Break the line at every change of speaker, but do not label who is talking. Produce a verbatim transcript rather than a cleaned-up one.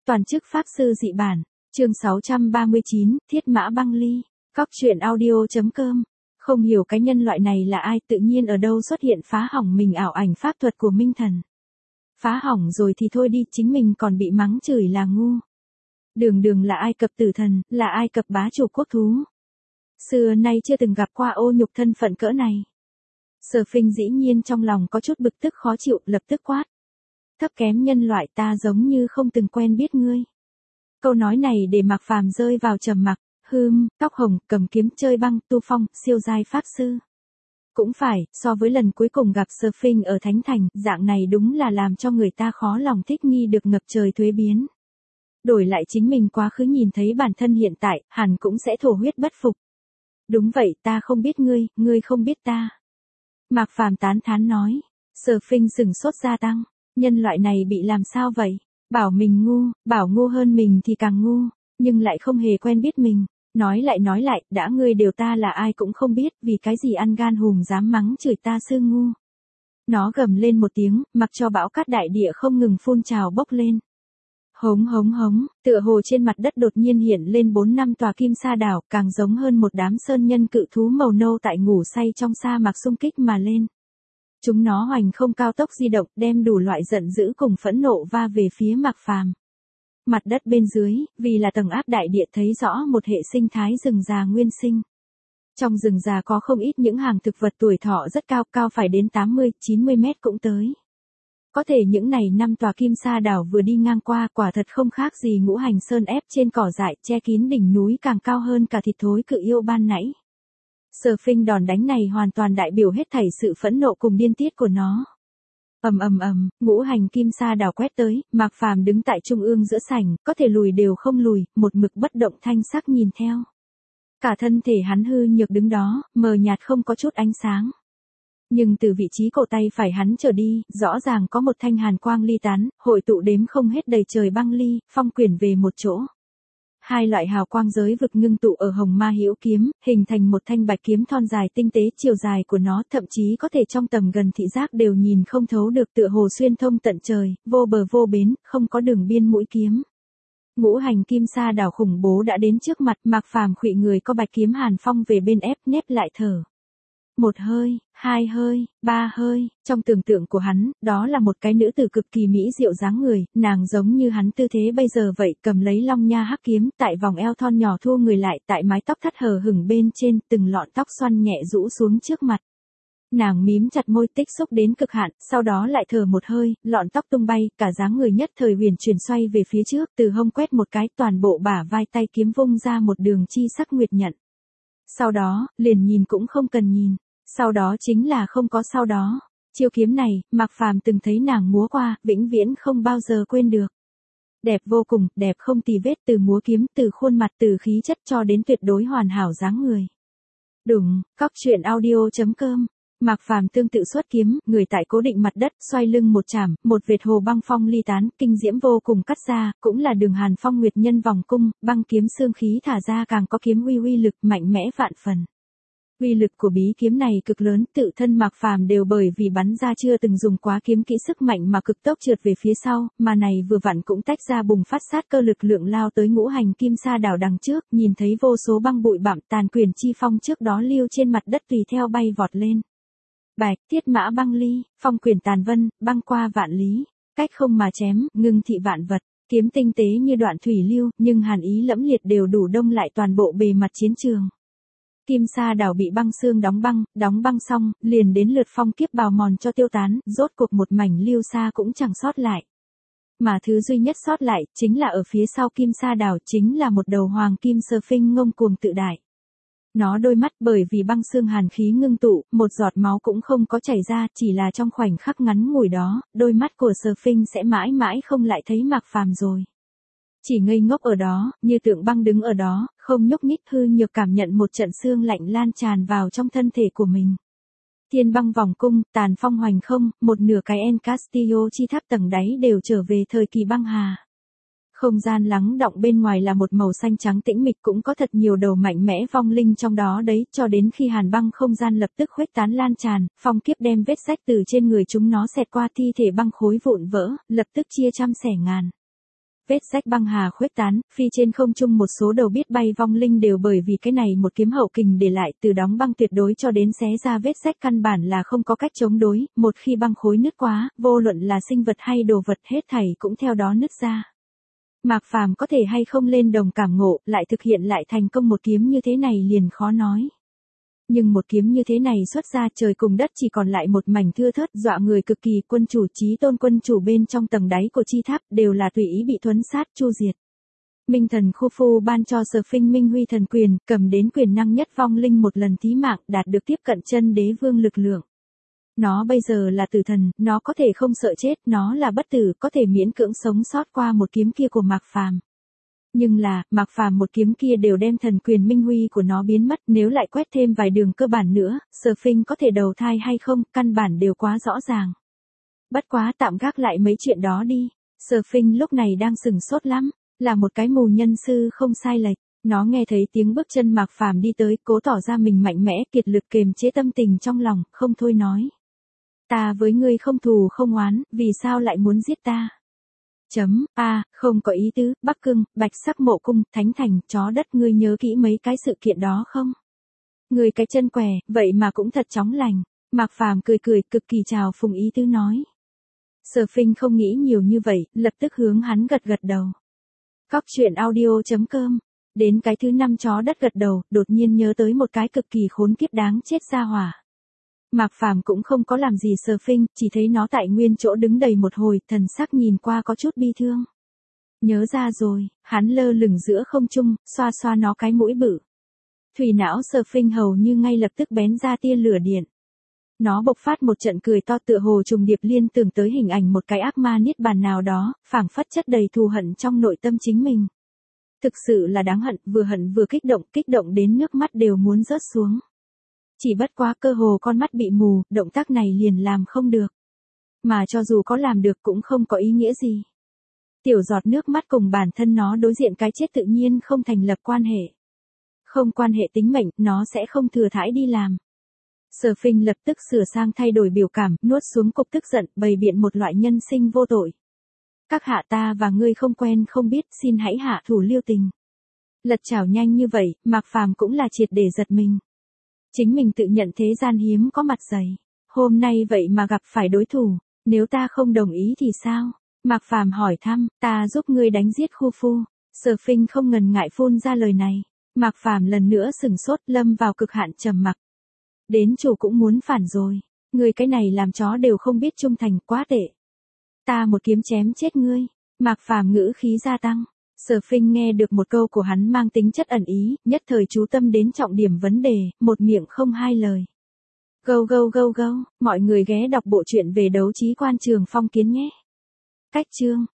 Toàn chức Pháp Sư Dị Bản, chương sáu trăm ba mươi chín, Thiết Mã Băng Ly, Cóc truyện audio.com. Không hiểu cái nhân loại này là ai, tự nhiên ở đâu xuất hiện phá hỏng mình ảo ảnh pháp thuật của Minh Thần. Phá hỏng rồi thì thôi đi, chính mình còn bị mắng chửi là ngu. Đường đường là Ai Cập tử thần, là Ai Cập bá chủ quốc thú. Xưa nay chưa từng gặp qua ô nhục thân phận cỡ này. Sở Phinh dĩ nhiên trong lòng có chút bực tức khó chịu, lập tức quát. Thấp kém nhân loại, ta giống như không từng quen biết ngươi. Câu nói này để Mạc Phàm rơi vào trầm mặc. Hừm, tóc hồng, cầm kiếm chơi băng, tu phong, siêu giai pháp sư. Cũng phải, so với lần cuối cùng gặp Sở Phinh ở Thánh Thành, dạng này đúng là làm cho người ta khó lòng thích nghi được ngập trời thuế biến. Đổi lại chính mình quá khứ nhìn thấy bản thân hiện tại, hẳn cũng sẽ thổ huyết bất phục. Đúng vậy, ta không biết ngươi, ngươi không biết ta. Mạc Phàm tán thán nói. Sở Phinh sừng sốt gia tăng. Nhân loại này bị làm sao vậy? Bảo mình ngu, bảo ngu hơn mình thì càng ngu, nhưng lại không hề quen biết mình. Nói lại nói lại, đã ngươi đều ta là ai cũng không biết, vì cái gì ăn gan hùm dám mắng chửi ta sư ngu. Nó gầm lên một tiếng, mặc cho bão cát đại địa không ngừng phun trào bốc lên. Hống hống hống, tựa hồ trên mặt đất đột nhiên hiện lên bốn năm tòa kim sa đảo, càng giống hơn một đám sơn nhân cự thú màu nâu tại ngủ say trong sa mạc xung kích mà lên. Chúng nó hoành không cao tốc di động, đem đủ loại giận dữ cùng phẫn nộ va về phía Mạc Phàm. Mặt đất bên dưới, vì là tầng áp đại địa thấy rõ một hệ sinh thái rừng già nguyên sinh. Trong rừng già có không ít những hàng thực vật tuổi thọ rất cao, cao phải đến tám mươi, chín mươi mét cũng tới. Có thể những này năm tòa kim sa đảo vừa đi ngang qua, quả thật không khác gì ngũ hành sơn ép trên cỏ dại, che kín đỉnh núi càng cao hơn cả thịt thối cự yêu ban nãy. Sở Phinh đòn đánh này hoàn toàn đại biểu hết thảy sự phẫn nộ cùng điên tiết của nó. Ầm ầm ầm, ngũ hành kim sa đảo quét tới, Mạc Phàm đứng tại trung ương giữa sảnh, có thể lùi đều không lùi, một mực bất động thanh sắc nhìn theo. Cả thân thể hắn hư nhược đứng đó, mờ nhạt không có chút ánh sáng. Nhưng từ vị trí cổ tay phải hắn trở đi, rõ ràng có một thanh hàn quang ly tán, hội tụ đếm không hết đầy trời băng ly, phong quyển về một chỗ. Hai loại hào quang giới vực ngưng tụ ở hồng ma hữu kiếm, hình thành một thanh bạch kiếm thon dài tinh tế, chiều dài của nó thậm chí có thể trong tầm gần thị giác đều nhìn không thấu được, tựa hồ xuyên thông tận trời, vô bờ vô bến, không có đường biên mũi kiếm. Ngũ hành kim sa đảo khủng bố đã đến trước mặt, Mạc Phàm khuỵu người có bạch kiếm hàn phong về bên ép, nép lại thở. Một hơi, hai hơi, ba hơi, trong tưởng tượng của hắn, đó là một cái nữ tử cực kỳ mỹ diệu dáng người, nàng giống như hắn tư thế bây giờ vậy, cầm lấy long nha hắc kiếm, tại vòng eo thon nhỏ thu người lại, tại mái tóc thắt hờ hửng bên trên, từng lọn tóc xoăn nhẹ rũ xuống trước mặt. Nàng mím chặt môi tích xúc đến cực hạn, sau đó lại thở một hơi, lọn tóc tung bay, cả dáng người nhất thời huyền chuyển xoay về phía trước, từ hông quét một cái, toàn bộ bả vai tay kiếm vung ra một đường chi sắc nguyệt nhận. Sau đó, liền nhìn cũng không cần nhìn. Sau đó chính là không có sau đó. Chiêu kiếm này, Mạc Phàm từng thấy nàng múa qua, vĩnh viễn không bao giờ quên được. Đẹp vô cùng, đẹp không tì vết, từ múa kiếm, từ khuôn mặt, từ khí chất cho đến tuyệt đối hoàn hảo dáng người. Đúng, Cóc truyện audio.com. Mạc Phàm tương tự xuất kiếm, người tại cố định mặt đất, xoay lưng một chảm, một vệt hồ băng phong ly tán, kinh diễm vô cùng cắt ra, cũng là đường hàn phong nguyệt nhân vòng cung, băng kiếm xương khí thả ra càng có kiếm uy uy lực mạnh mẽ vạn phần. Uy lực của bí kiếm này cực lớn, tự thân Mạc Phàm đều bởi vì bắn ra chưa từng dùng quá kiếm kỹ sức mạnh mà cực tốc trượt về phía sau, mà này vừa vặn cũng tách ra bùng phát sát cơ lực lượng lao tới ngũ hành kim sa đảo đằng trước, nhìn thấy vô số băng bụi bặm tàn quyền chi phong trước đó lưu trên mặt đất tùy theo bay vọt lên. Bạch, Thiết Mã Băng Ly, phong quyền tàn vân, băng qua vạn lý, cách không mà chém, ngưng thị vạn vật, kiếm tinh tế như đoạn thủy lưu, nhưng hàn ý lẫm liệt đều đủ đông lại toàn bộ bề mặt chiến trường. Kim sa đảo bị băng xương đóng băng, đóng băng xong, liền đến lượt phong kiếp bào mòn cho tiêu tán, rốt cuộc một mảnh lưu sa cũng chẳng sót lại. Mà thứ duy nhất sót lại, chính là ở phía sau kim sa đảo, chính là một đầu hoàng kim Sở Phinh ngông cuồng tự đại. Nó đôi mắt bởi vì băng xương hàn khí ngưng tụ, một giọt máu cũng không có chảy ra, chỉ là trong khoảnh khắc ngắn ngủi đó, đôi mắt của Sở Phinh sẽ mãi mãi không lại thấy Mạc Phàm rồi. Chỉ ngây ngốc ở đó, như tượng băng đứng ở đó, không nhúc nhích, hư nhược cảm nhận một trận xương lạnh lan tràn vào trong thân thể của mình. Thiên băng vòng cung, tàn phong hoành không, một nửa cái El Castillo chi tháp tầng đáy đều trở về thời kỳ băng hà. Không gian lắng động bên ngoài là một màu xanh trắng tĩnh mịch, cũng có thật nhiều đầu mạnh mẽ vong linh trong đó đấy, cho đến khi hàn băng không gian lập tức khuếch tán lan tràn, phong kiếp đem vết rách từ trên người chúng nó xẹt qua thi thể băng khối vụn vỡ, lập tức chia trăm xẻ ngàn. vết rách băng hà khuếch tán, phi trên không trung một số đầu biết bay vong linh đều bởi vì cái này một kiếm hậu kình để lại, từ đóng băng tuyệt đối cho đến xé ra vết rách căn bản là không có cách chống đối, một khi băng khối nứt quá, vô luận là sinh vật hay đồ vật hết thảy cũng theo đó nứt ra. Mạc Phàm có thể hay không lên đồng cảm ngộ, lại thực hiện lại thành công một kiếm như thế này liền khó nói. Nhưng một kiếm như thế này xuất ra, trời cùng đất chỉ còn lại một mảnh thưa thớt, dọa người cực kỳ. Quân chủ Chí Tôn quân chủ bên trong tầng đáy của chi tháp đều là tùy ý bị thuấn sát chu diệt. Minh thần Khu Phu ban cho Sở Phinh Minh Huy thần quyền, cầm đến quyền năng nhất vong linh một lần thí mạng, đạt được tiếp cận chân đế vương lực lượng. Nó bây giờ là tử thần, nó có thể không sợ chết, nó là bất tử, có thể miễn cưỡng sống sót qua một kiếm kia của Mạc Phàm. Nhưng là, Mạc Phàm một kiếm kia đều đem thần quyền minh huy của nó biến mất, nếu lại quét thêm vài đường cơ bản nữa, Sở Phinh có thể đầu thai hay không, căn bản đều quá rõ ràng. Bất quá tạm gác lại mấy chuyện đó đi, Sở Phinh lúc này đang sừng sốt lắm, là một cái mù nhân sư không sai lệch. Nó nghe thấy tiếng bước chân Mạc Phàm đi tới, cố tỏ ra mình mạnh mẽ, kiệt lực kềm chế tâm tình trong lòng, không thôi nói. Ta với ngươi không thù không oán, vì sao lại muốn giết ta? Chấm, a, à, không có ý tứ, Bắc Cương, Bạch Sắc Mộ Cung, Thánh Thành, chó đất, ngươi nhớ kỹ mấy cái sự kiện đó không? Ngươi cái chân què, vậy mà cũng thật chóng lành. Mạc Phàm cười cười, cực kỳ chào phùng ý tứ nói. Sở Phinh không nghĩ nhiều như vậy, lập tức hướng hắn gật gật đầu. Cóc truyện audio chấm com. Đến cái thứ năm chó đất gật đầu, đột nhiên nhớ tới một cái cực kỳ khốn kiếp đáng chết ra hỏa. Mạc Phàm cũng không có làm gì Sở Phinh, chỉ thấy nó tại nguyên chỗ đứng đầy một hồi, thần sắc nhìn qua có chút bi thương. Nhớ ra rồi, hắn lơ lửng giữa không trung, xoa xoa nó cái mũi bự. Thủy não Sở Phinh hầu như ngay lập tức bén ra tia lửa điện. Nó bộc phát một trận cười to tựa hồ trùng điệp liên tưởng tới hình ảnh một cái ác ma niết bàn nào đó, phảng phất chất đầy thù hận trong nội tâm chính mình. Thực sự là đáng hận, vừa hận vừa kích động, kích động đến nước mắt đều muốn rớt xuống. Chỉ bất quá cơ hồ con mắt bị mù, động tác này liền làm không được. Mà cho dù có làm được cũng không có ý nghĩa gì. Tiểu giọt nước mắt cùng bản thân nó đối diện cái chết tự nhiên không thành lập quan hệ. Không quan hệ tính mệnh, nó sẽ không thừa thãi đi làm. Sở Phinh lập tức sửa sang thay đổi biểu cảm, nuốt xuống cục tức giận, bày biện một loại nhân sinh vô tội. Các hạ, ta và ngươi không quen không biết, xin hãy hạ thủ lưu tình. Lật chảo nhanh như vậy, Mạc Phàm cũng là triệt để giật mình. Chính mình tự nhận thế gian hiếm có mặt dày. Hôm nay vậy mà gặp phải đối thủ, nếu ta không đồng ý thì sao? Mạc Phàm hỏi thăm, ta giúp ngươi đánh giết Khu Phu. Sở Phinh không ngần ngại phun ra lời này. Mạc Phàm lần nữa sừng sốt, lâm vào cực hạn trầm mặc. Đến chủ cũng muốn phản rồi. Ngươi cái này làm chó đều không biết trung thành, quá tệ. Ta một kiếm chém chết ngươi. Mạc Phàm ngữ khí gia tăng. Sở Phinh nghe được một câu của hắn mang tính chất ẩn ý, nhất thời chú tâm đến trọng điểm vấn đề, một miệng không hai lời. Go go go go, mọi người ghé đọc bộ truyện về đấu trí quan Trường Phong Kiến nhé. Cách chương